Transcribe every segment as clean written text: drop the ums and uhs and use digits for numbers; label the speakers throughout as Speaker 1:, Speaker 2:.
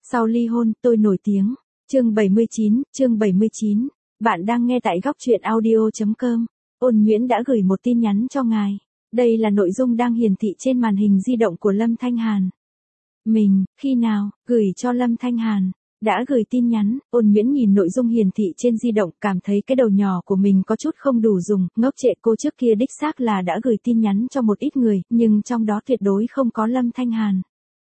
Speaker 1: Sau ly hôn, tôi nổi tiếng. Chương 79. Bạn đang nghe tại góc truyện audio.com. Ôn Nguyễn đã gửi một tin nhắn cho ngài. Đây là nội dung đang hiển thị trên màn hình di động của Lâm Thanh Hàn. Mình, khi nào, gửi cho Lâm Thanh Hàn. Đã gửi tin nhắn, Ôn Nguyễn nhìn nội dung hiển thị trên di động, cảm thấy cái đầu nhỏ của mình có chút không đủ dùng, ngốc trệ. Cô trước kia đích xác là đã gửi tin nhắn cho một ít người, nhưng trong đó tuyệt đối không có Lâm Thanh Hàn.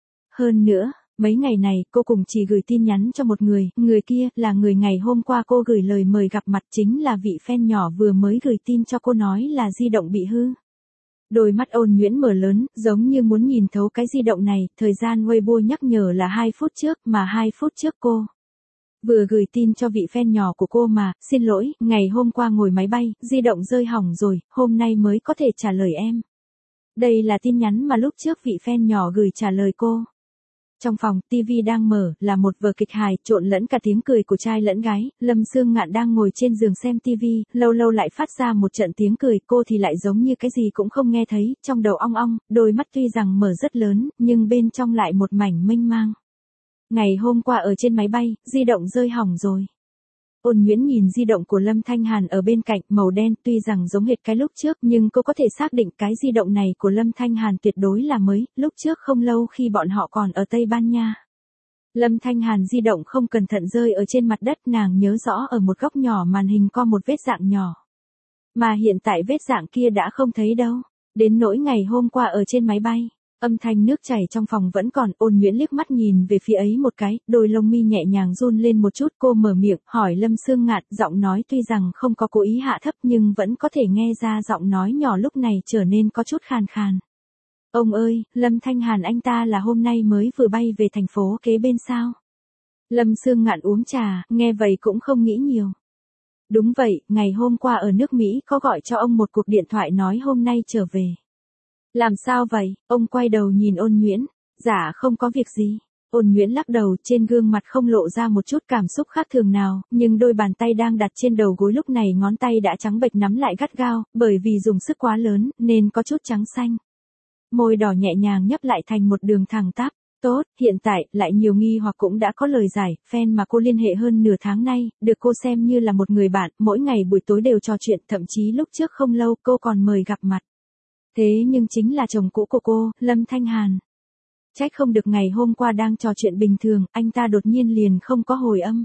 Speaker 1: Hơn nữa, mấy ngày này cô cùng chỉ gửi tin nhắn cho một người kia là người ngày hôm qua cô gửi lời mời gặp mặt, chính là vị fan nhỏ vừa mới gửi tin cho cô nói là di động bị hư. Đôi mắt Ôn Nguyễn mở lớn, giống như muốn nhìn thấu cái di động này. Thời gian Weibo nhắc nhở là 2 phút trước, mà 2 phút trước cô vừa gửi tin cho vị fan nhỏ của cô mà, xin lỗi, ngày hôm qua ngồi máy bay, di động rơi hỏng rồi, hôm nay mới có thể trả lời em. Đây là tin nhắn mà lúc trước vị fan nhỏ gửi trả lời cô. Trong phòng, TV đang mở, là một vở kịch hài, trộn lẫn cả tiếng cười của trai lẫn gái. Lâm Sương Ngạn đang ngồi trên giường xem TV, lâu lâu lại phát ra một trận tiếng cười, cô thì lại giống như cái gì cũng không nghe thấy, trong đầu ong ong, đôi mắt tuy rằng mở rất lớn, nhưng bên trong lại một mảnh mênh mang. Ngày hôm qua ở trên máy bay, di động rơi hỏng rồi. Ôn Nguyễn nhìn di động của Lâm Thanh Hàn ở bên cạnh, màu đen, tuy rằng giống hệt cái lúc trước, nhưng cô có thể xác định cái di động này của Lâm Thanh Hàn tuyệt đối là mới, lúc trước không lâu khi bọn họ còn ở Tây Ban Nha. Lâm Thanh Hàn di động không cẩn thận rơi ở trên mặt đất, nàng nhớ rõ ở một góc nhỏ màn hình có một vết rạn nhỏ. Mà hiện tại vết rạn kia đã không thấy đâu, đến nỗi ngày hôm qua ở trên máy bay. Âm thanh nước chảy trong phòng vẫn còn. Ôn Nguyễn liếc mắt nhìn về phía ấy một cái, đôi lông mi nhẹ nhàng run lên một chút. Cô mở miệng, hỏi Lâm Sương Ngạn, giọng nói tuy rằng không có cố ý hạ thấp nhưng vẫn có thể nghe ra giọng nói nhỏ lúc này trở nên có chút khàn khàn. Ông ơi, Lâm Thanh Hàn anh ta là hôm nay mới vừa bay về thành phố kế bên sao? Lâm Sương Ngạn uống trà, nghe vậy cũng không nghĩ nhiều. Đúng vậy, ngày hôm qua ở nước Mỹ có gọi cho ông một cuộc điện thoại nói hôm nay trở về. Làm sao vậy? Ông quay đầu nhìn Ôn Nguyễn. Dạ không có việc gì. Ôn Nguyễn lắc đầu, trên gương mặt không lộ ra một chút cảm xúc khác thường nào, nhưng đôi bàn tay đang đặt trên đầu gối lúc này ngón tay đã trắng bệch nắm lại gắt gao, bởi vì dùng sức quá lớn, nên có chút trắng xanh. Môi đỏ nhẹ nhàng nhấp lại thành một đường thẳng tắp. Tốt, hiện tại, lại nhiều nghi hoặc cũng đã có lời giải. Fan mà cô liên hệ hơn nửa tháng nay, được cô xem như là một người bạn, mỗi ngày buổi tối đều trò chuyện, thậm chí lúc trước không lâu cô còn mời gặp mặt. Thế nhưng chính là chồng cũ của cô, Lâm Thanh Hàn. Trách không được ngày hôm qua đang trò chuyện bình thường, anh ta đột nhiên liền không có hồi âm.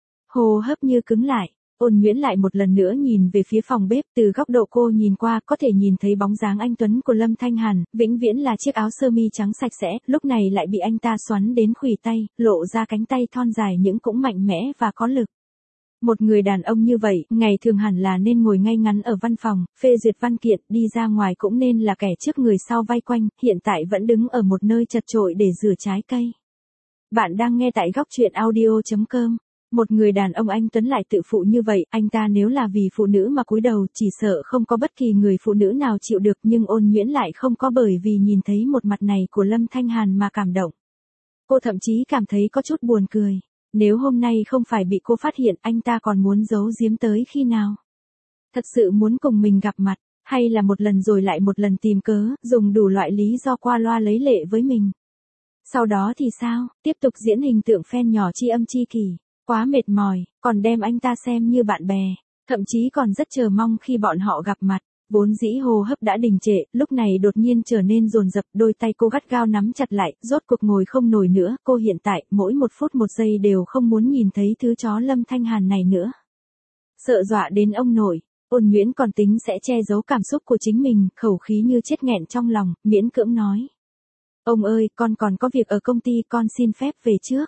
Speaker 1: Hô hấp như cứng lại. Ôn Nguyễn lại một lần nữa nhìn về phía phòng bếp, từ góc độ cô nhìn qua có thể nhìn thấy bóng dáng anh tuấn của Lâm Thanh Hàn, vĩnh viễn là chiếc áo sơ mi trắng sạch sẽ, lúc này lại bị anh ta xoắn đến khuỷu tay, lộ ra cánh tay thon dài nhưng cũng mạnh mẽ và có lực. Một người đàn ông như vậy, ngày thường hẳn là nên ngồi ngay ngắn ở văn phòng, phê duyệt văn kiện, đi ra ngoài cũng nên là kẻ trước người sau vây quanh, hiện tại vẫn đứng ở một nơi chật chội để rửa trái cây. Bạn đang nghe tại góc truyện audio.com. Một người đàn ông anh tuấn lại tự phụ như vậy, anh ta nếu là vì phụ nữ mà cúi đầu, chỉ sợ không có bất kỳ người phụ nữ nào chịu được, nhưng Ôn Nguyễn lại không có, bởi vì nhìn thấy một mặt này của Lâm Thanh Hàn mà cảm động. Cô thậm chí cảm thấy có chút buồn cười. Nếu hôm nay không phải bị cô phát hiện, anh ta còn muốn giấu giếm tới khi nào? Thật sự muốn cùng mình gặp mặt, hay là một lần rồi lại một lần tìm cớ, dùng đủ loại lý do qua loa lấy lệ với mình? Sau đó thì sao? Tiếp tục diễn hình tượng fan nhỏ tri âm tri kỷ. Quá mệt mỏi, còn đem anh ta xem như bạn bè, thậm chí còn rất chờ mong khi bọn họ gặp mặt. Vốn dĩ hô hấp đã đình trệ, lúc này đột nhiên trở nên dồn dập, đôi tay cô gắt gao nắm chặt lại, rốt cuộc ngồi không nổi nữa. Cô hiện tại, mỗi một phút một giây đều không muốn nhìn thấy thứ chó Lâm Thanh Hàn này nữa. Sợ dọa đến ông nội, Ôn Nguyễn còn tính sẽ che giấu cảm xúc của chính mình, khẩu khí như chết nghẹn trong lòng, miễn cưỡng nói. Ông ơi, con còn có việc ở công ty, con xin phép về trước.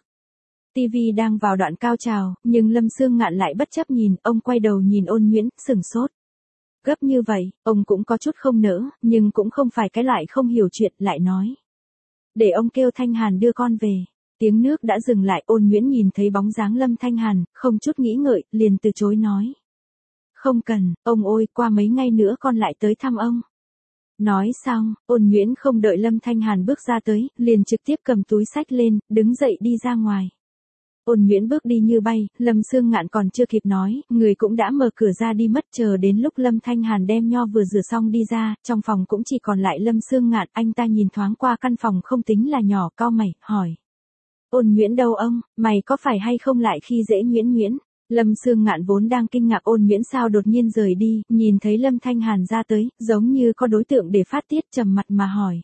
Speaker 1: TV đang vào đoạn cao trào, nhưng Lâm Sương Ngạn lại bất chấp nhìn, ông quay đầu nhìn Ôn Nguyễn, sửng sốt. Gấp như vậy, ông cũng có chút không nỡ, nhưng cũng không phải cái loại không hiểu chuyện, lại nói. Để ông kêu Thanh Hàn đưa con về. Tiếng nước đã dừng lại, Ôn Nguyễn nhìn thấy bóng dáng Lâm Thanh Hàn, không chút nghĩ ngợi, liền từ chối nói. Không cần, ông ơi, qua mấy ngày nữa con lại tới thăm ông. Nói xong, Ôn Nguyễn không đợi Lâm Thanh Hàn bước ra tới, liền trực tiếp cầm túi xách lên, đứng dậy đi ra ngoài. Ôn Nguyễn bước đi như bay, Lâm Sương Ngạn còn chưa kịp nói, người cũng đã mở cửa ra đi mất. Chờ đến lúc Lâm Thanh Hàn đem nho vừa rửa xong đi ra, trong phòng cũng chỉ còn lại Lâm Sương Ngạn. Anh ta nhìn thoáng qua căn phòng không tính là nhỏ, cau mày, hỏi. Ôn Nguyễn đâu ông, mày có phải hay không lại khi dễ Nguyễn Nguyễn? Lâm Sương Ngạn vốn đang kinh ngạc Ôn Nguyễn sao đột nhiên rời đi, nhìn thấy Lâm Thanh Hàn ra tới, giống như có đối tượng để phát tiết, trầm mặt mà hỏi.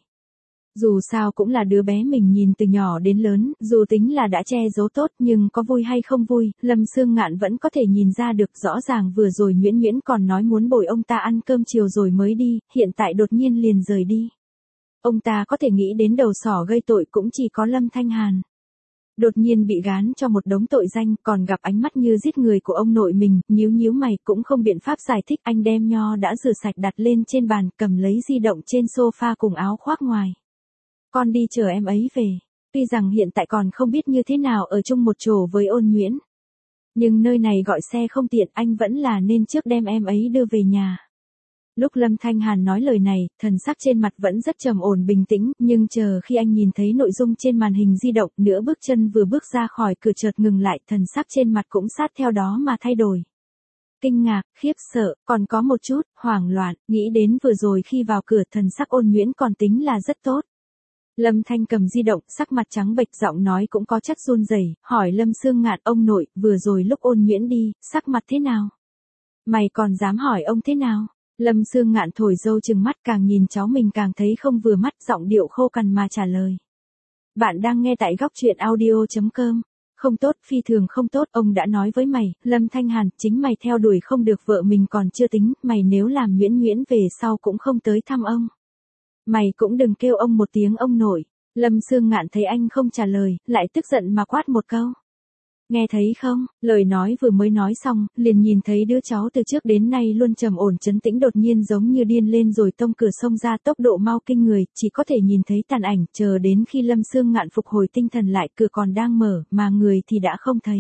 Speaker 1: Dù sao cũng là đứa bé mình nhìn từ nhỏ đến lớn, dù tính là đã che giấu tốt nhưng có vui hay không vui, Lâm Sương Ngạn vẫn có thể nhìn ra được. Rõ ràng vừa rồi Nguyễn Nguyễn còn nói muốn bồi ông ta ăn cơm chiều rồi mới đi, hiện tại đột nhiên liền rời đi. Ông ta có thể nghĩ đến đầu sỏ gây tội cũng chỉ có Lâm Thanh Hàn. Đột nhiên bị gán cho một đống tội danh, còn gặp ánh mắt như giết người của ông nội mình, nhíu mày cũng không biện pháp giải thích. Anh đem nho đã rửa sạch đặt lên trên bàn, cầm lấy di động trên sofa cùng áo khoác ngoài. Con đi chờ em ấy về. Tuy rằng hiện tại còn không biết như thế nào ở chung một chỗ với Ôn Nguyễn. Nhưng nơi này gọi xe không tiện, anh vẫn là nên trước đem em ấy đưa về nhà. Lúc Lâm Thanh Hàn nói lời này, thần sắc trên mặt vẫn rất trầm ổn bình tĩnh, nhưng chờ khi anh nhìn thấy nội dung trên màn hình di động, nửa bước chân vừa bước ra khỏi cửa chợt ngừng lại, thần sắc trên mặt cũng sát theo đó mà thay đổi. Kinh ngạc, khiếp sợ, còn có một chút hoảng loạn, nghĩ đến vừa rồi khi vào cửa thần sắc Ôn Nguyễn còn tính là rất tốt. Lâm Thanh cầm di động, sắc mặt trắng bệch, giọng nói cũng có chất run rẩy, hỏi Lâm Sương Ngạn, ông nội, vừa rồi lúc Ôn Nguyễn đi, sắc mặt thế nào? Mày còn dám hỏi ông thế nào? Lâm Sương Ngạn thổi dâu trừng mắt, càng nhìn cháu mình càng thấy không vừa mắt, giọng điệu khô cằn mà trả lời. Bạn đang nghe tại góc truyện audio.com. Không tốt, phi thường không tốt, ông đã nói với mày, Lâm Thanh Hàn, chính mày theo đuổi không được vợ mình còn chưa tính, mày nếu làm Nguyễn Nguyễn về sau cũng không tới thăm ông. Mày cũng đừng kêu ông một tiếng ông nội. Lâm Sương Ngạn thấy anh không trả lời, lại tức giận mà quát một câu. Nghe thấy không, lời nói vừa mới nói xong, liền nhìn thấy đứa cháu từ trước đến nay luôn trầm ổn trấn tĩnh đột nhiên giống như điên lên rồi tông cửa xông ra, tốc độ mau kinh người, chỉ có thể nhìn thấy tàn ảnh, chờ đến khi Lâm Sương Ngạn phục hồi tinh thần lại, cửa còn đang mở, mà người thì đã không thấy.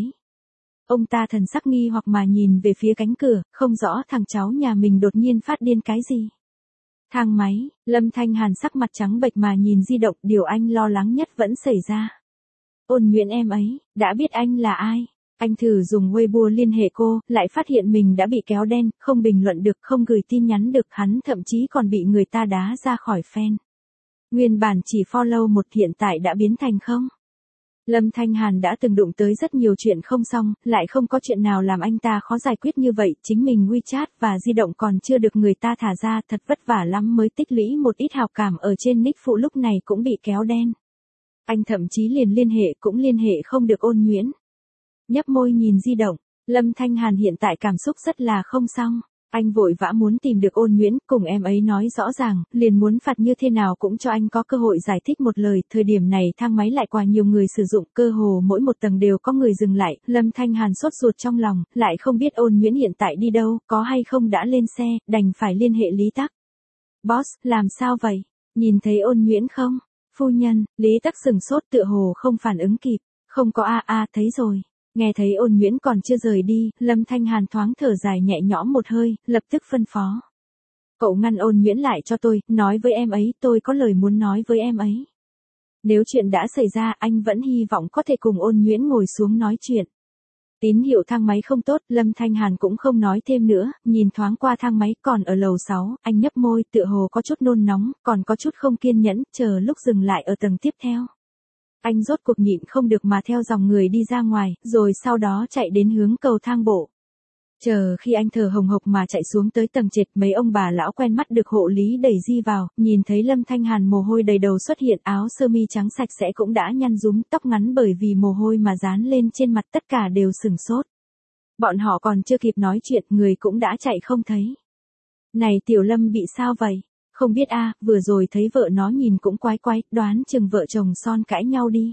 Speaker 1: Ông ta thần sắc nghi hoặc mà nhìn về phía cánh cửa, không rõ thằng cháu nhà mình đột nhiên phát điên cái gì. Thang máy, Lâm Thanh Hàn sắc mặt trắng bệch mà nhìn di động, điều anh lo lắng nhất vẫn xảy ra. Ôn Nguyễn em ấy, đã biết anh là ai. Anh thử dùng Weibo liên hệ cô, lại phát hiện mình đã bị kéo đen, không bình luận được, không gửi tin nhắn được, hắn thậm chí còn bị người ta đá ra khỏi fan. Nguyên bản chỉ follow một, hiện tại đã biến thành không. Lâm Thanh Hàn đã từng đụng tới rất nhiều chuyện không xong, lại không có chuyện nào làm anh ta khó giải quyết như vậy, chính mình WeChat và di động còn chưa được người ta thả ra, thật vất vả lắm mới tích lũy một ít hào cảm ở trên nick phụ lúc này cũng bị kéo đen. Anh thậm chí liền liên hệ cũng liên hệ không được Ôn Nguyễn. Nhấp môi nhìn di động, Lâm Thanh Hàn hiện tại cảm xúc rất là không xong. Anh vội vã muốn tìm được Ôn Nguyễn, cùng em ấy nói rõ ràng, liền muốn phạt như thế nào cũng cho anh có cơ hội giải thích một lời. Thời điểm này thang máy lại quá nhiều người sử dụng, cơ hồ mỗi một tầng đều có người dừng lại. Lâm Thanh Hàn sốt ruột trong lòng, lại không biết Ôn Nguyễn hiện tại đi đâu, có hay không đã lên xe, đành phải liên hệ Lý Tắc. Boss, làm sao vậy? Nhìn thấy Ôn Nguyễn không? Phu nhân, Lý Tắc sừng sốt tựa hồ không phản ứng kịp. Không có thấy rồi. Nghe thấy Ôn Nguyễn còn chưa rời đi, Lâm Thanh Hàn thoáng thở dài nhẹ nhõm một hơi, lập tức phân phó. Cậu ngăn Ôn Nguyễn lại cho tôi, nói với em ấy, tôi có lời muốn nói với em ấy. Nếu chuyện đã xảy ra, anh vẫn hy vọng có thể cùng Ôn Nguyễn ngồi xuống nói chuyện. Tín hiệu thang máy không tốt, Lâm Thanh Hàn cũng không nói thêm nữa, nhìn thoáng qua thang máy còn ở lầu 6, anh nhấp môi tựa hồ có chút nôn nóng, còn có chút không kiên nhẫn, chờ lúc dừng lại ở tầng tiếp theo. Anh rốt cuộc nhịn không được mà theo dòng người đi ra ngoài, rồi sau đó chạy đến hướng cầu thang bộ. Chờ khi anh thở hồng hộc mà chạy xuống tới tầng trệt, mấy ông bà lão quen mắt được hộ lý đẩy di vào, nhìn thấy Lâm Thanh Hàn mồ hôi đầy đầu xuất hiện, áo sơ mi trắng sạch sẽ cũng đã nhăn rúm, tóc ngắn bởi vì mồ hôi mà dán lên trên mặt, tất cả đều sửng sốt. Bọn họ còn chưa kịp nói chuyện, người cũng đã chạy không thấy. Này Tiểu Lâm bị sao vậy? Không biết vừa rồi thấy vợ nó nhìn cũng quái quái, đoán chừng vợ chồng Son cãi nhau đi.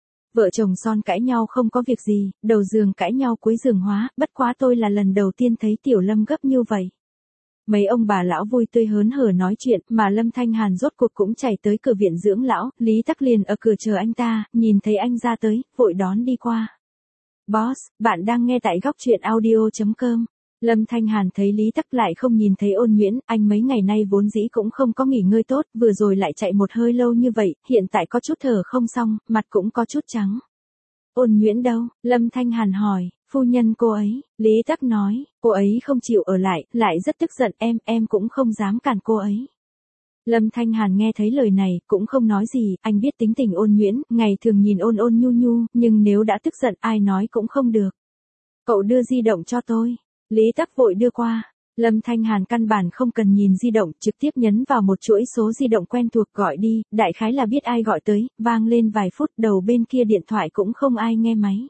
Speaker 1: Vợ chồng Son cãi nhau không có việc gì, đầu giường cãi nhau cuối giường hóa, bất quá tôi là lần đầu tiên thấy Tiểu Lâm gấp như vậy. Mấy ông bà lão vui tươi hớn hở nói chuyện, mà Lâm Thanh Hàn rốt cuộc cũng chạy tới cửa viện dưỡng lão, Lý Tắc liền ở cửa chờ anh ta, nhìn thấy anh ra tới, vội đón đi qua. Boss, bạn đang nghe tại góc truyện audio.com. Lâm Thanh Hàn thấy Lý Tắc lại không nhìn thấy Ôn Nguyễn, anh mấy ngày nay vốn dĩ cũng không có nghỉ ngơi tốt, vừa rồi lại chạy một hơi lâu như vậy, hiện tại có chút thở không xong, mặt cũng có chút trắng. Ôn Nguyễn đâu? Lâm Thanh Hàn hỏi, phu nhân cô ấy, Lý Tắc nói, cô ấy không chịu ở lại rất tức giận, em cũng không dám cản cô ấy. Lâm Thanh Hàn nghe thấy lời này, cũng không nói gì, anh biết tính tình Ôn Nguyễn, ngày thường nhìn ôn ôn nhu nhu, nhưng nếu đã tức giận ai nói cũng không được. Cậu đưa di động cho tôi. Lý Tắc vội đưa qua. Lâm Thanh Hàn căn bản không cần nhìn di động, trực tiếp nhấn vào một chuỗi số di động quen thuộc gọi đi, đại khái là biết ai gọi tới, vang lên vài phút đầu bên kia điện thoại cũng không ai nghe máy.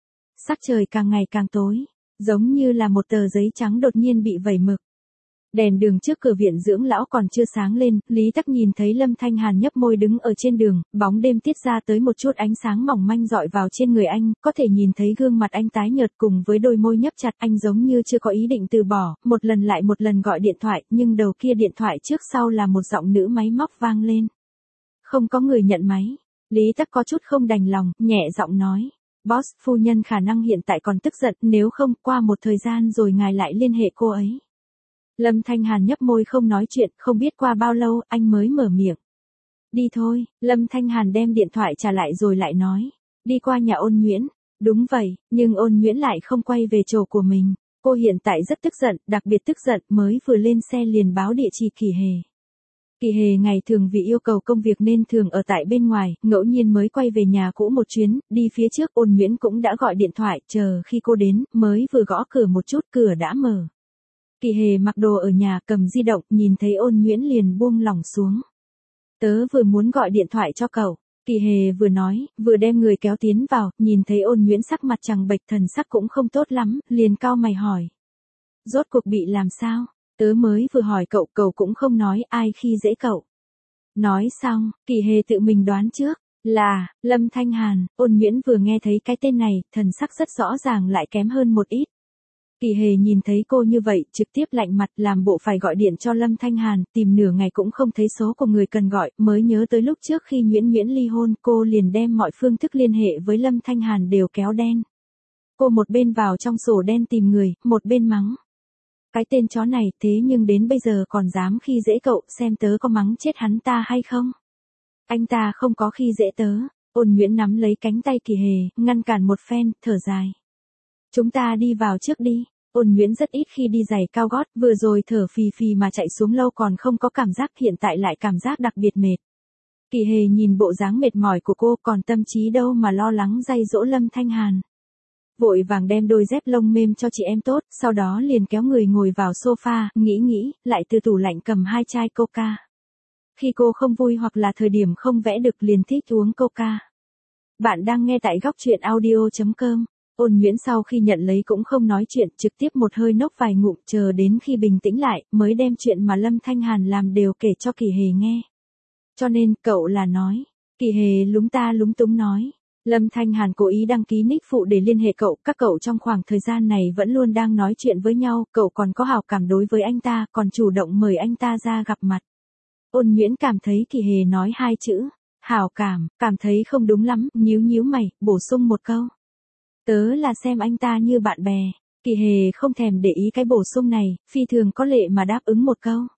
Speaker 1: Sắc trời càng ngày càng tối, giống như là một tờ giấy trắng đột nhiên bị vẩy mực. Đèn đường trước cửa viện dưỡng lão còn chưa sáng lên, Lý Tắc nhìn thấy Lâm Thanh Hàn nhấp môi đứng ở trên đường, bóng đêm tiết ra tới một chút ánh sáng mỏng manh dọi vào trên người anh, có thể nhìn thấy gương mặt anh tái nhợt cùng với đôi môi nhấp chặt, anh giống như chưa có ý định từ bỏ, một lần lại một lần gọi điện thoại, nhưng đầu kia điện thoại trước sau là một giọng nữ máy móc vang lên. Không có người nhận máy, Lý Tắc có chút không đành lòng, nhẹ giọng nói. Boss, phu nhân khả năng hiện tại còn tức giận, nếu không, qua một thời gian rồi ngài lại liên hệ cô ấy. Lâm Thanh Hàn nhấp môi không nói chuyện, không biết qua bao lâu, anh mới mở miệng. Đi thôi, Lâm Thanh Hàn đem điện thoại trả lại rồi lại nói. Đi qua nhà Ôn Nguyễn. Đúng vậy, nhưng Ôn Nguyễn lại không quay về chỗ của mình. Cô hiện tại rất tức giận, đặc biệt tức giận, mới vừa lên xe liền báo địa chỉ Kỳ Hề. Kỳ Hề ngày thường vì yêu cầu công việc nên thường ở tại bên ngoài, ngẫu nhiên mới quay về nhà cũ một chuyến, đi phía trước Ôn Nguyễn cũng đã gọi điện thoại, chờ khi cô đến, mới vừa gõ cửa một chút, cửa đã mở. Kỳ Hề mặc đồ ở nhà cầm di động, nhìn thấy Ôn Nguyễn liền buông lỏng xuống. Tớ vừa muốn gọi điện thoại cho cậu, Kỳ Hề vừa nói, vừa đem người kéo tiến vào, nhìn thấy Ôn Nguyễn sắc mặt trắng bệch thần sắc cũng không tốt lắm, liền cau mày hỏi. Rốt cuộc bị làm sao? Tớ mới vừa hỏi cậu, cậu cũng không nói ai khi dễ cậu. Nói xong, Kỳ Hề tự mình đoán trước, là, Lâm Thanh Hàn, Ôn Nguyễn vừa nghe thấy cái tên này, thần sắc rất rõ ràng lại kém hơn một ít. Kỳ Hề nhìn thấy cô như vậy, trực tiếp lạnh mặt làm bộ phải gọi điện cho Lâm Thanh Hàn, tìm nửa ngày cũng không thấy số của người cần gọi, mới nhớ tới lúc trước khi Nguyễn ly hôn, cô liền đem mọi phương thức liên hệ với Lâm Thanh Hàn đều kéo đen. Cô một bên vào trong sổ đen tìm người, một bên mắng. Cái tên chó này thế nhưng đến bây giờ còn dám khi dễ cậu, xem tớ có mắng chết hắn ta hay không? Anh ta không có khi dễ tớ. Ôn Nguyễn nắm lấy cánh tay Kỳ Hề, ngăn cản một phen, thở dài. Chúng ta đi vào trước đi. Ôn Nguyễn rất ít khi đi giày cao gót, vừa rồi thở phì phì mà chạy xuống lâu còn không có cảm giác, hiện tại lại cảm giác đặc biệt mệt. Kỳ Hề nhìn bộ dáng mệt mỏi của cô, còn tâm trí đâu mà lo lắng dây dỗ Lâm Thanh Hàn. Vội vàng đem đôi dép lông mềm cho chị em tốt, sau đó liền kéo người ngồi vào sofa, nghĩ, lại từ tủ lạnh cầm 2 chai coca. Khi cô không vui hoặc là thời điểm không vẽ được liền thích uống coca. Bạn đang nghe tại góc truyện audio.com. Ôn Nguyễn sau khi nhận lấy cũng không nói chuyện, trực tiếp một hơi nốc vài ngụm, chờ đến khi bình tĩnh lại, mới đem chuyện mà Lâm Thanh Hàn làm đều kể cho Kỳ Hề nghe. Cho nên, cậu là nói. Kỳ Hề lúng ta lúng túng nói. Lâm Thanh Hàn cố ý đăng ký nick phụ để liên hệ cậu, các cậu trong khoảng thời gian này vẫn luôn đang nói chuyện với nhau, cậu còn có hảo cảm đối với anh ta, còn chủ động mời anh ta ra gặp mặt. Ôn Nguyễn cảm thấy Kỳ Hề nói 2 chữ, hảo cảm thấy không đúng lắm, nhíu mày, bổ sung một câu. Tớ là xem anh ta như bạn bè. Kỳ Hề không thèm để ý cái bổ sung này, phi thường có lệ mà đáp ứng một câu.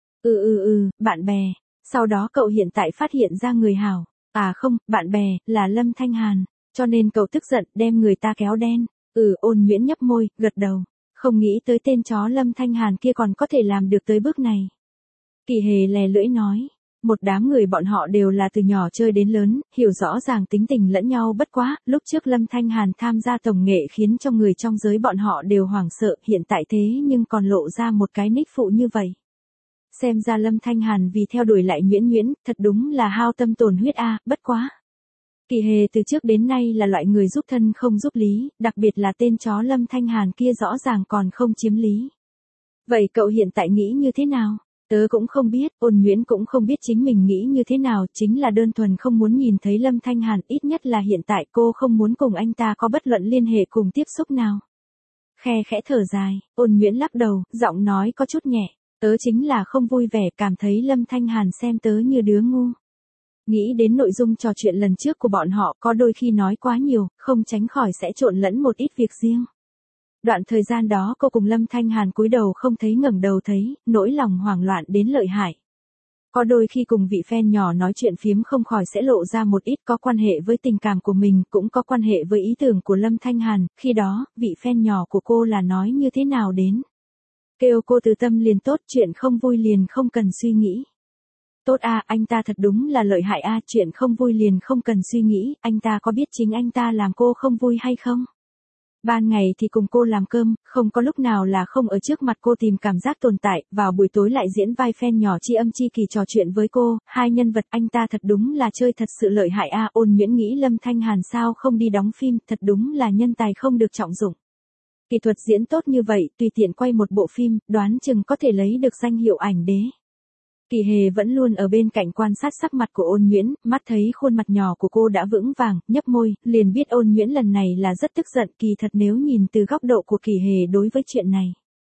Speaker 1: Bạn bè. Sau đó cậu hiện tại phát hiện ra người hảo. À không, bạn bè, là Lâm Thanh Hàn. Cho nên cậu tức giận, đem người ta kéo đen. Ôn Nguyễn nhấp môi, gật đầu. Không nghĩ tới tên chó Lâm Thanh Hàn kia còn có thể làm được tới bước này. Kỳ Hề lè lưỡi nói. Một đám người bọn họ đều là từ nhỏ chơi đến lớn, hiểu rõ ràng tính tình lẫn nhau bất quá, lúc trước Lâm Thanh Hàn tham gia tổng nghệ khiến cho người trong giới bọn họ đều hoảng sợ, hiện tại thế nhưng còn lộ ra một cái nick phụ như vậy. Xem ra Lâm Thanh Hàn vì theo đuổi lại Nguyễn, thật đúng là hao tâm tổn huyết bất quá. Kỳ Hề từ trước đến nay là loại người giúp thân không giúp lý, đặc biệt là tên chó Lâm Thanh Hàn kia rõ ràng còn không chiếm lý. Vậy cậu hiện tại nghĩ như thế nào? Tớ cũng không biết, Ôn Nguyễn cũng không biết chính mình nghĩ như thế nào, chính là đơn thuần không muốn nhìn thấy Lâm Thanh Hàn, ít nhất là hiện tại cô không muốn cùng anh ta có bất luận liên hệ cùng tiếp xúc nào. Khe khẽ thở dài, Ôn Nguyễn lắc đầu, giọng nói có chút nhẹ, tớ chính là không vui vẻ, cảm thấy Lâm Thanh Hàn xem tớ như đứa ngu. Nghĩ đến nội dung trò chuyện lần trước của bọn họ, có đôi khi nói quá nhiều, không tránh khỏi sẽ trộn lẫn một ít việc riêng. Đoạn thời gian đó cô cùng Lâm Thanh Hàn cúi đầu không thấy ngẩng đầu thấy, nỗi lòng hoảng loạn đến lợi hại. Có đôi khi cùng vị fan nhỏ nói chuyện phiếm không khỏi sẽ lộ ra một ít có quan hệ với tình cảm của mình, cũng có quan hệ với ý tưởng của Lâm Thanh Hàn, khi đó, vị fan nhỏ của cô là nói như thế nào đến. Kêu cô từ tâm liền tốt, chuyện không vui liền không cần suy nghĩ. Tốt à, anh ta thật đúng là lợi hại à, chuyện không vui liền không cần suy nghĩ, anh ta có biết chính anh ta làm cô không vui hay không? Ban ngày thì cùng cô làm cơm, không có lúc nào là không ở trước mặt cô tìm cảm giác tồn tại, vào buổi tối lại diễn vai fan nhỏ tri âm tri kỳ trò chuyện với cô, hai nhân vật anh ta thật đúng là chơi thật sự lợi hại à, Ôn Nhuyễn nghĩ Lâm Thanh Hàn sao không đi đóng phim, thật đúng là nhân tài không được trọng dụng. Kỹ thuật diễn tốt như vậy, tùy tiện quay một bộ phim, đoán chừng có thể lấy được danh hiệu ảnh đế. Kỳ Hề vẫn luôn ở bên cạnh quan sát sắc mặt của Ôn Nhuyễn, mắt thấy khuôn mặt nhỏ của cô đã vững vàng, nhấp môi, liền biết Ôn Nhuyễn lần này là rất tức giận, kỳ thật nếu nhìn từ góc độ của Kỳ Hề đối với chuyện này.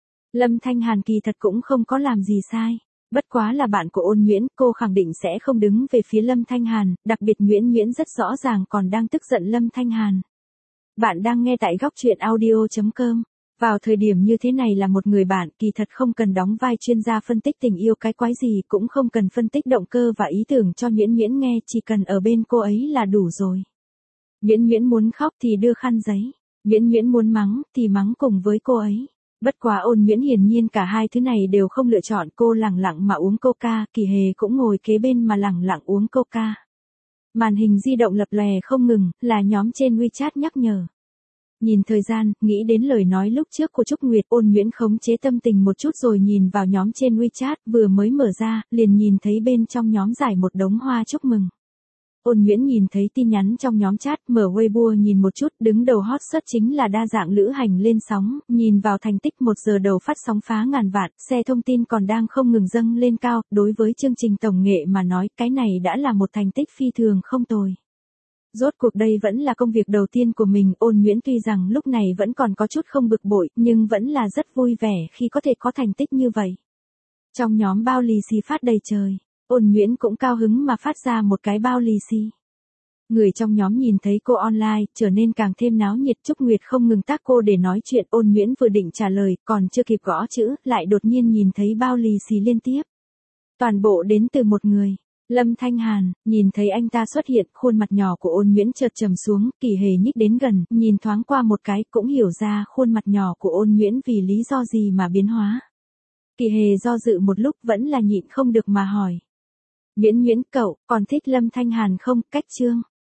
Speaker 1: Lâm Thanh Hàn kỳ thật cũng không có làm gì sai. Bất quá là bạn của Ôn Nhuyễn, cô khẳng định sẽ không đứng về phía Lâm Thanh Hàn, đặc biệt Nhuyễn Nhuyễn rất rõ ràng còn đang tức giận Lâm Thanh Hàn. Bạn đang nghe tại góc truyện audio.com. Vào thời điểm như thế này là một người bạn, kỳ thật không cần đóng vai chuyên gia phân tích tình yêu cái quái gì, cũng không cần phân tích động cơ và ý tưởng cho Nhuyễn Nhuyễn nghe, chỉ cần ở bên cô ấy là đủ rồi. Nhuyễn Nhuyễn muốn khóc thì đưa khăn giấy, Nhuyễn Nhuyễn muốn mắng thì mắng cùng với cô ấy. Bất quá Ôn Nhuyễn hiển nhiên cả hai thứ này đều không lựa chọn, cô lẳng lặng mà uống coca, Kỳ Hề cũng ngồi kế bên mà lẳng lặng uống coca. Màn hình di động lập lòe không ngừng, là nhóm trên WeChat nhắc nhở. Nhìn thời gian, nghĩ đến lời nói lúc trước của Trúc Nguyệt, Ôn Nhuyễn khống chế tâm tình một chút rồi nhìn vào nhóm trên WeChat, vừa mới mở ra, liền nhìn thấy bên trong nhóm giải một đống hoa chúc mừng. Ôn Nhuyễn nhìn thấy tin nhắn trong nhóm chat, mở Weibo nhìn một chút, đứng đầu hot search chính là đa dạng lữ hành lên sóng, nhìn vào thành tích 1 giờ đầu phát sóng phá ngàn vạn, xe thông tin còn đang không ngừng dâng lên cao, đối với chương trình tổng nghệ mà nói, cái này đã là một thành tích phi thường không tồi. Rốt cuộc đây vẫn là công việc đầu tiên của mình, Ôn Nhuyễn tuy rằng lúc này vẫn còn có chút không bực bội, nhưng vẫn là rất vui vẻ khi có thể có thành tích như vậy. Trong nhóm bao lì xì phát đầy trời, Ôn Nhuyễn cũng cao hứng mà phát ra một cái bao lì xì. Người trong nhóm nhìn thấy cô online, trở nên càng thêm náo nhiệt, Trúc Nguyệt không ngừng tác cô để nói chuyện, Ôn Nhuyễn vừa định trả lời, còn chưa kịp gõ chữ, lại đột nhiên nhìn thấy bao lì xì liên tiếp. Toàn bộ đến từ một người. Lâm Thanh Hàn, nhìn thấy anh ta xuất hiện, khuôn mặt nhỏ của Ôn Nhuyễn chợt trầm xuống, Kỳ Hề nhích đến gần, nhìn thoáng qua một cái, cũng hiểu ra khuôn mặt nhỏ của Ôn Nhuyễn vì lý do gì mà biến hóa. Kỳ Hề do dự một lúc vẫn là nhịn không được mà hỏi. Nhuyễn Nhuyễn cậu, còn thích Lâm Thanh Hàn không, cách chương.